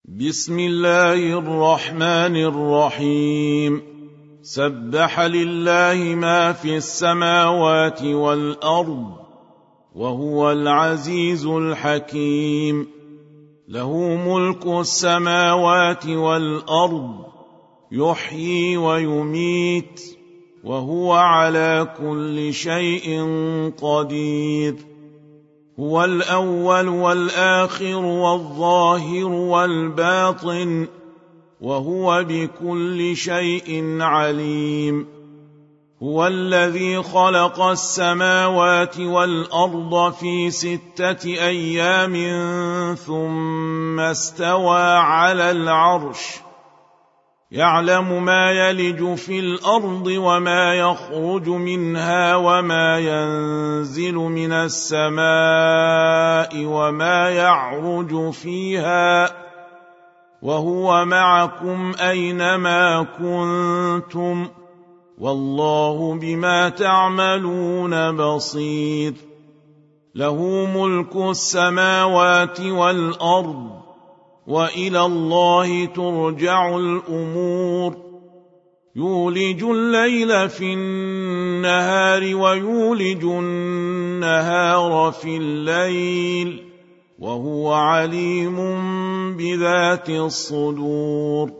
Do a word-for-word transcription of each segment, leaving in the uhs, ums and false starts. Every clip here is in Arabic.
بسم الله الرحمن الرحيم. سبح لله ما في السماوات والأرض وهو العزيز الحكيم. له ملك السماوات والأرض يحيي ويميت وهو على كل شيء قدير. هو الأول والآخر والظاهر والباطن وهو بكل شيء عليم. هو الذي خلق السماوات والأرض في ستة أيام ثم استوى على العرش، يعلم ما يلج في الأرض وما يخرج منها وما ينزل من السماء وما يعرج فيها، وهو معكم أينما كنتم، والله بما تعملون بصير. له ملك السماوات والأرض وإلى الله ترجع الأمور. يولج الليل في النهار ويولج النهار في الليل وهو عليم بذات الصدور.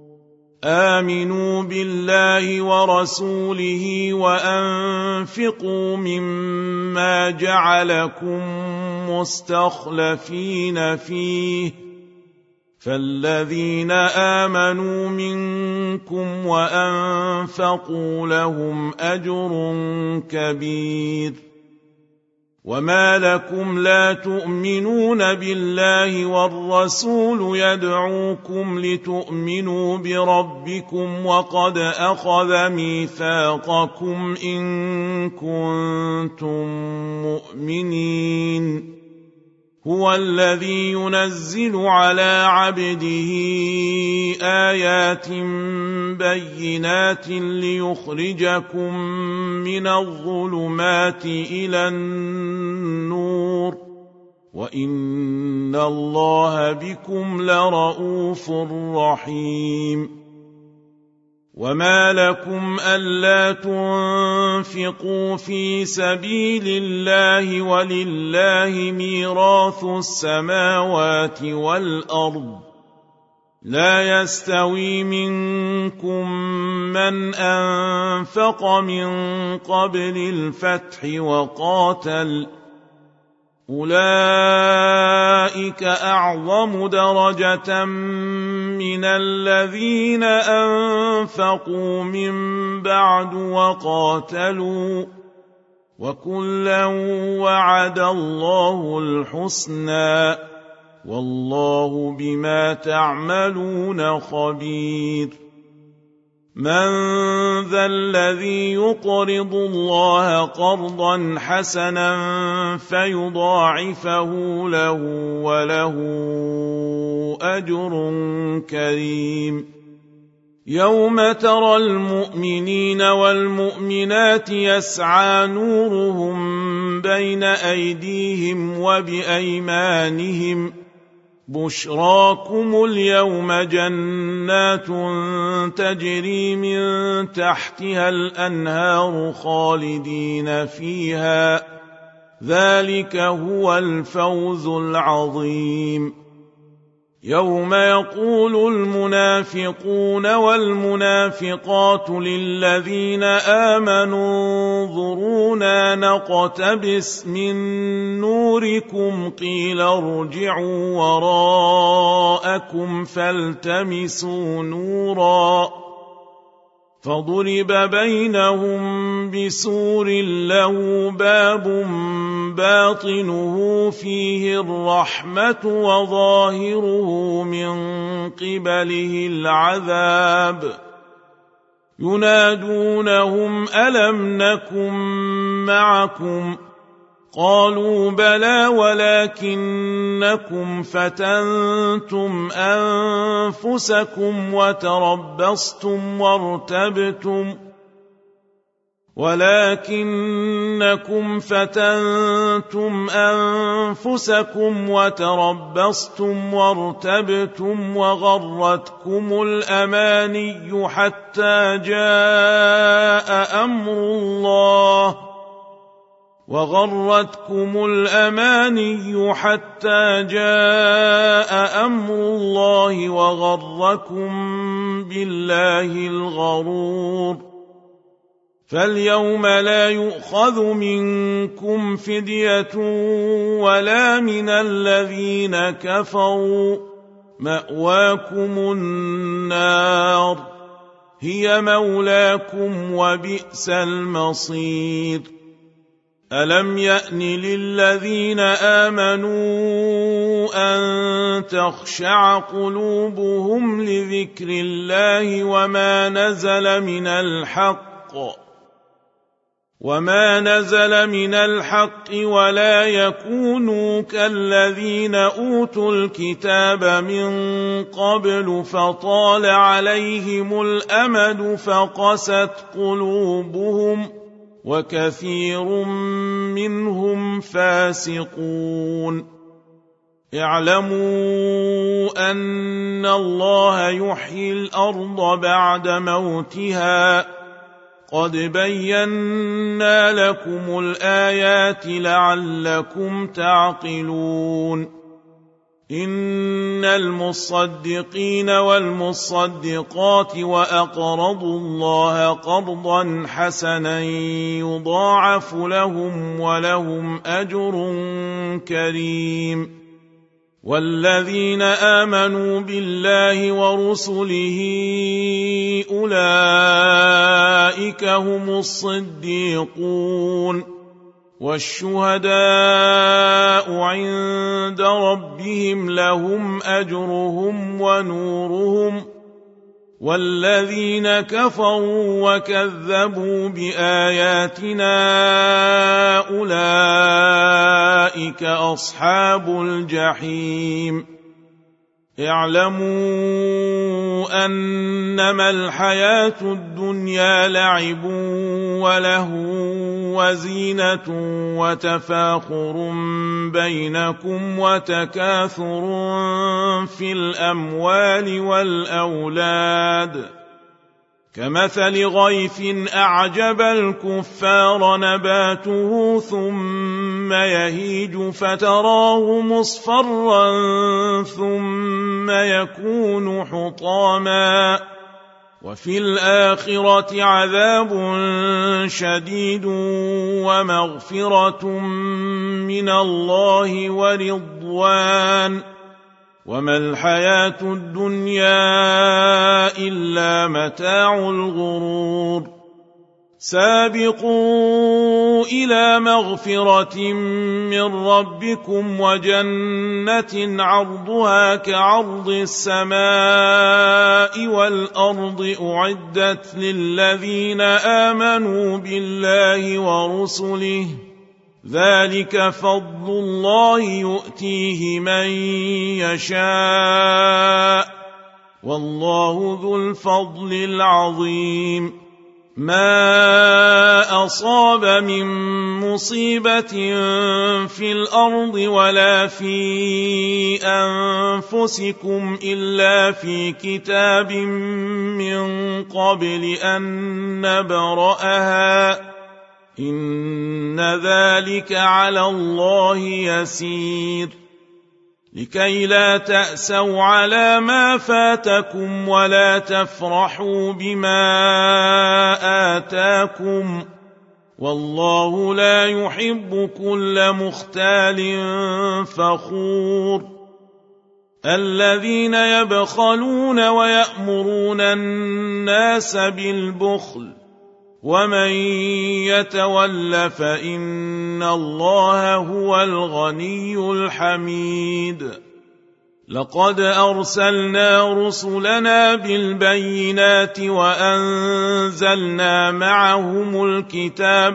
آمنوا بالله ورسوله وأنفقوا مما جعلكم مستخلفين فيه، فالذين آمنوا منكم وأنفقوا لهم أجر كبير. وما لكم لا تؤمنون بالله والرسول يدعوكم لتؤمنوا بربكم وقد أخذ ميثاقكم إن كنتم مؤمنين. هو الذي ينزل على عبده آيات بينات ليخرجكم من الظلمات إلى النور، وإن الله بكم لرءوف رحيم. وما لكم ألا تنفقوا في سبيل الله ولله ميراث السماوات والأرض، لا يستوي منكم من أنفق من قبل الفتح وقاتل، أولئك أعظم درجة من الذين أنفقوا من بعد وقاتلوا، وكلا وعد الله الحسنى، والله بما تعملون خبير. من ذا الذي يقرض الله قرضا حسنا فيضاعفه له وله أجر كريم؟ يوم ترى المؤمنين والمؤمنات يسعى نورهم بين أيديهم وبأيمانهم، بشراكم اليوم جنات تجري من تحتها الأنهار خالدين فيها، ذلك هو الفوز العظيم. يوم يقول المنافقون والمنافقات للذين آمنوا انظرونا نقتبس من نوركم قيل ارجعوا وراءكم فالتمسوا نورا، فضرب بينهم بسور له باب باطنه فيه الرحمة وظاهره من قبله العذاب. ينادونهم ألم نكن معكم؟ قالوا بلى ولكنكم فتنتم أنفسكم وتربصتم وارتبتم ولكنكم فتنتم أنفسكم وتربصتم وارتبتم وغرتكم الأماني حتى جاء أمر الله وغرتكم الأماني حتى جاء أمر الله وغركم بالله الغرور فاليوم لا يؤخذ منكم فدية ولا من الذين كفروا مأواكم النار هي مولاكم وبئس المصير ألم يأن للذين آمنوا أن تخشع قلوبهم لذكر الله وما نزل من الحق وما نزل من الحق ولا يكونوا كالذين أوتوا الكتاب من قبل فطال عليهم الأمد فقست قلوبهم وكثير منهم فاسقون اعلموا أن الله يحيي الأرض بعد موتها قد بينا لكم الآيات لعلكم تعقلون إن المصدقين والمصدقات وأقرضوا الله قرضا حسنا يضاعف لهم ولهم أجر كريم والذين آمنوا بالله ورسله أولئك هم الصديقون والشهداء عند ربهم لهم أجرهم ونورهم والذين كفروا وكذبوا بآياتنا أولئك أصحاب الجحيم اعلموا أنما الحياة الدنيا لعب ولهو وزينة وتفاخر بينكم وتكاثر في الأموال والأولاد كمثل غيث أعجب الكفار نباته ثم يهيج فتراه مصفرا ثم يكون حطاما وفي الآخرة عذاب شديد ومغفرة من الله ورضوان وما الحياة الدنيا إلا متاع الغرور سابقوا إلى مغفرة من ربكم وجنة عرضها كعرض السماء والأرض أعدت للذين آمنوا بالله ورسله ذلك فضل الله يؤتيه من يشاء والله ذو الفضل العظيم ما أصاب من مصيبة في الأرض ولا في أنفسكم إلا في كتاب من قبل أن نبرأها إن ذلك على الله يسير لكي لا تأسوا على ما فاتكم ولا تفرحوا بما آتاكم والله لا يحب كل مختال فخور الذين يبخلون ويأمرون الناس بالبخل ومن يتول فإن الله هو الغني الحميد لقد أرسلنا رسلنا بالبينات وأنزلنا معهم الكتاب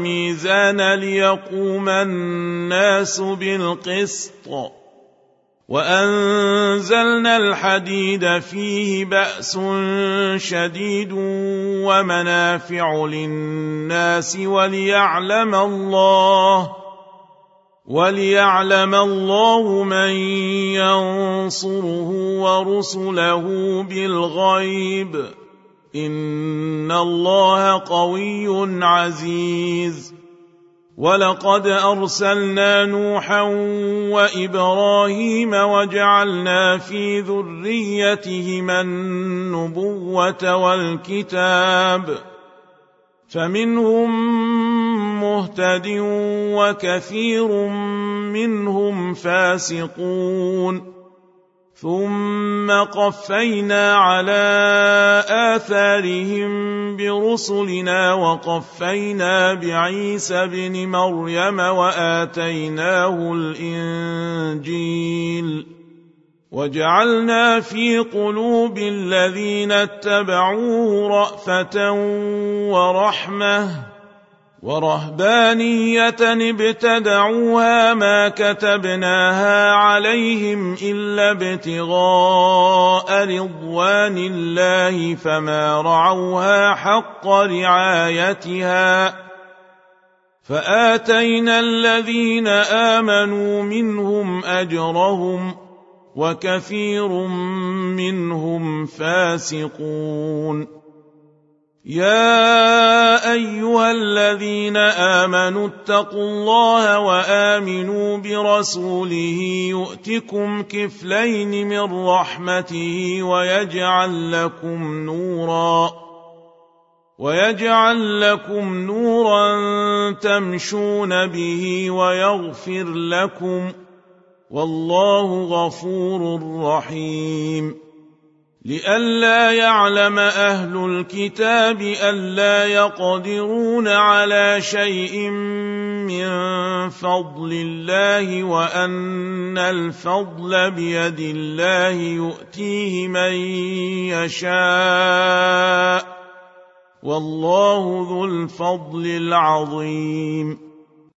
والميزان ليقوم الناس بالقسط وأنزلنا الحديد فيه بأس شديد ومنافع للناس وليعلم الله وليعلم الله من ينصره ورسله بالغيب إن الله قوي عزيز. ولقد أرسلنا نوحا وإبراهيم وجعلنا في ذريتهما النبوة والكتاب فمنهم مهتد وكثير منهم فاسقون. ثم قفينا على آثارهم برسلنا وقفينا بعيسى بن مريم وآتيناه الإنجيل وجعلنا في قلوب الذين اتبعوه رأفة ورحمة ورهبانية ابتدعوها ما كتبناها عليهم إلا ابتغاء رضوان الله فما رعوها حق رعايتها فآتينا الذين آمنوا منهم أجرهم وكثير منهم فاسقون. يا أيها الذين آمنوا اتقوا الله وآمنوا برسوله يؤتكم كفلين من رحمته ويجعل لكم نورا ويجعل لكم نورا تمشون به ويغفر لكم والله غفور رحيم. لئلا يعلم أهل الكتاب ألا يقدرون على شيء من فضل الله وأن الفضل بيد الله يؤتيه من يشاء والله ذو الفضل العظيم.